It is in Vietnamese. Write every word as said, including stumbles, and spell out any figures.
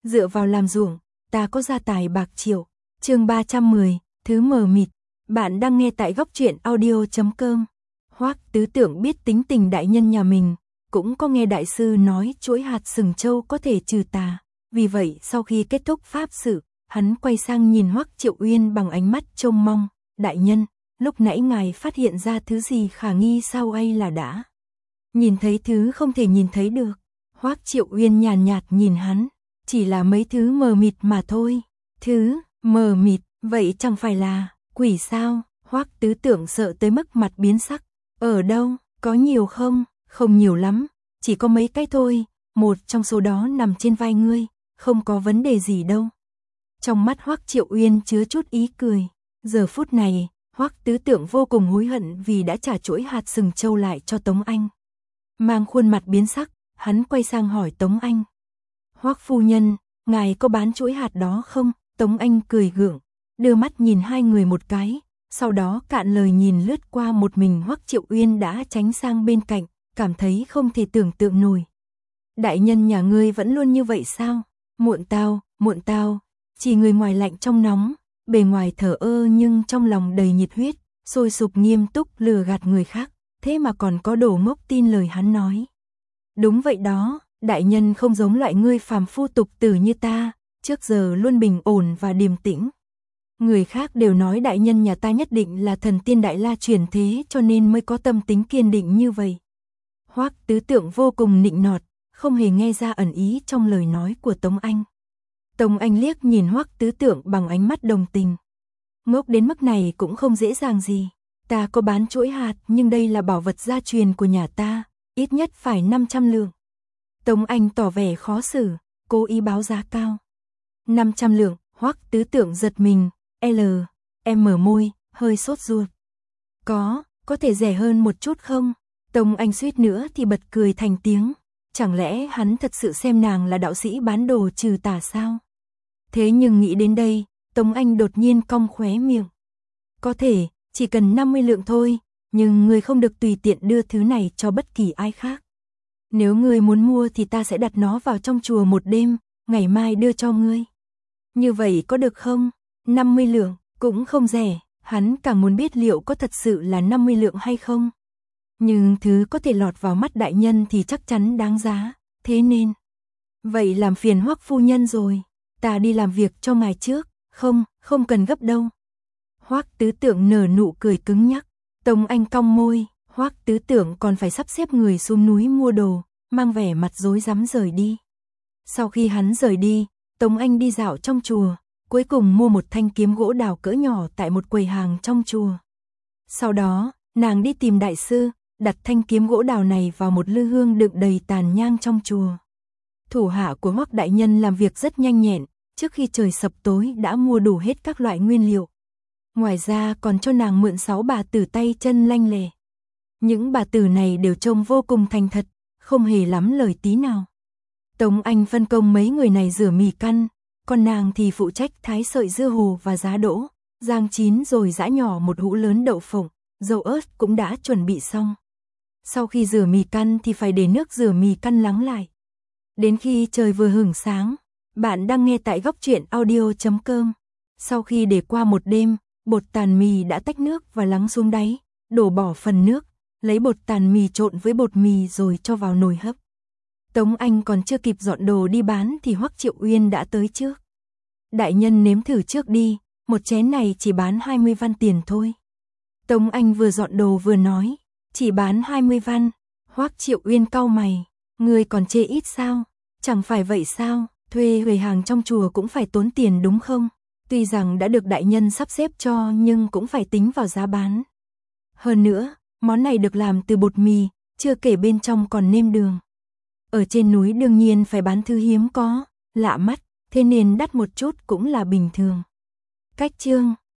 dựa vào làm ruộng, ta có gia tài bạc triệu. Chương ba trăm mười, thứ mờ mịt. Bạn đang nghe tại góc truyện audio chấm com. Hoắc Tứ Tưởng biết tính tình đại nhân nhà mình, cũng có nghe đại sư nói chuỗi hạt sừng trâu có thể trừ tà. Vì vậy sau khi kết thúc pháp sự, hắn quay sang nhìn Hoắc Triệu Uyên bằng ánh mắt trông mong. Đại nhân, lúc nãy ngài phát hiện ra thứ gì khả nghi sao hay là đã nhìn thấy thứ không thể nhìn thấy được? Hoắc Triệu Uyên nhàn nhạt nhìn hắn, chỉ là mấy thứ mờ mịt mà thôi. Thứ mờ mịt, vậy chẳng phải là quỷ sao? Hoắc Tứ Tưởng sợ tới mức mặt biến sắc. Ở đâu, có nhiều không? Không nhiều lắm, chỉ có mấy cái thôi, một trong số đó nằm trên vai ngươi, không có vấn đề gì đâu. Trong mắt Hoắc Triệu Uyên chứa chút ý cười. Giờ phút này, Hoắc Tứ Tưởng vô cùng hối hận vì đã trả chuỗi hạt sừng trâu lại cho Tống Anh. Mang khuôn mặt biến sắc, hắn quay sang hỏi Tống Anh. Hoắc phu nhân, ngài có bán chuỗi hạt đó không? Tống Anh cười gượng, đưa mắt nhìn hai người một cái, sau đó cạn lời nhìn lướt qua một mình Hoắc Triệu Uyên đã tránh sang bên cạnh, cảm thấy không thể tưởng tượng nổi. Đại nhân nhà ngươi vẫn luôn như vậy sao? Muộn tao, muộn tao, chỉ người ngoài lạnh trong nóng, bề ngoài thờ ơ nhưng trong lòng đầy nhiệt huyết, sôi sục nghiêm túc lừa gạt người khác, thế mà còn có đồ ngốc tin lời hắn nói. Đúng vậy đó, đại nhân không giống loại ngươi phàm phu tục tử như ta, trước giờ luôn bình ổn và điềm tĩnh. Người khác đều nói đại nhân nhà ta nhất định là thần tiên đại la chuyển thế cho nên mới có tâm tính kiên định như vậy. Hoắc Tứ Tưởng vô cùng nịnh nọt, không hề nghe ra ẩn ý trong lời nói của Tống Anh. Tống Anh liếc nhìn Hoắc Tứ Tưởng bằng ánh mắt đồng tình. Ngốc đến mức này cũng không dễ dàng gì. Ta có bán chuỗi hạt nhưng đây là bảo vật gia truyền của nhà ta, ít nhất phải năm trăm lượng. Tống Anh tỏ vẻ khó xử, cố ý báo giá cao. năm trăm lượng, Hoắc Tứ Tưởng giật mình, L, em mở môi, hơi sốt ruột. Có, có thể rẻ hơn một chút không? Tống Anh suýt nữa thì bật cười thành tiếng. Chẳng lẽ hắn thật sự xem nàng là đạo sĩ bán đồ trừ tà sao? Thế nhưng nghĩ đến đây, Tống Anh đột nhiên cong khóe miệng. Có thể, chỉ cần năm mươi lượng thôi, nhưng ngươi không được tùy tiện đưa thứ này cho bất kỳ ai khác. Nếu ngươi muốn mua thì ta sẽ đặt nó vào trong chùa một đêm, ngày mai đưa cho ngươi. Như vậy có được không? năm mươi lượng, cũng không rẻ, hắn càng muốn biết liệu có thật sự là năm mươi lượng hay không. Nhưng thứ có thể lọt vào mắt đại nhân thì chắc chắn đáng giá, thế nên. Vậy làm phiền Hoắc phu nhân rồi, ta đi làm việc cho ngài trước, không, không cần gấp đâu. Hoắc Tứ Tưởng nở nụ cười cứng nhắc, Tống Anh cong môi, Hoắc Tứ Tưởng còn phải sắp xếp người xuống núi mua đồ, mang vẻ mặt rối rắm rời đi. Sau khi hắn rời đi, Tống Anh đi dạo trong chùa, cuối cùng mua một thanh kiếm gỗ đào cỡ nhỏ tại một quầy hàng trong chùa. Sau đó, nàng đi tìm đại sư, đặt thanh kiếm gỗ đào này vào một lư hương đựng đầy tàn nhang trong chùa. Thủ hạ của Hoắc đại nhân làm việc rất nhanh nhẹn, trước khi trời sập tối đã mua đủ hết các loại nguyên liệu. Ngoài ra còn cho nàng mượn sáu bà tử tay chân lanh lẹ. Những bà tử này đều trông vô cùng thành thật, không hề lắm lời tí nào. Tống Anh phân công mấy người này rửa mì căn, còn nàng thì phụ trách thái sợi dưa hồ và giá đỗ, rang chín rồi giã nhỏ một hũ lớn đậu phộng, dầu ớt cũng đã chuẩn bị xong. Sau khi rửa mì căn thì phải để nước rửa mì căn lắng lại. Đến khi trời vừa hửng sáng, bạn đang nghe tại góc truyện audio chấm com. Sau khi để qua một đêm, bột tàn mì đã tách nước và lắng xuống đáy, đổ bỏ phần nước, lấy bột tàn mì trộn với bột mì rồi cho vào nồi hấp. Tống Anh còn chưa kịp dọn đồ đi bán thì Hoắc Triệu Uyên đã tới trước. Đại nhân nếm thử trước đi, một chén này chỉ bán hai mươi văn tiền thôi. Tống Anh vừa dọn đồ vừa nói, chỉ bán hai mươi văn. Hoắc Triệu Uyên cau mày, ngươi còn chê ít sao? Chẳng phải vậy sao, thuê người hàng trong chùa cũng phải tốn tiền đúng không? Tuy rằng đã được đại nhân sắp xếp cho nhưng cũng phải tính vào giá bán. Hơn nữa, món này được làm từ bột mì, chưa kể bên trong còn nêm đường. Ở trên núi đương nhiên phải bán thứ hiếm có, lạ mắt, thế nên đắt một chút cũng là bình thường. Cách chương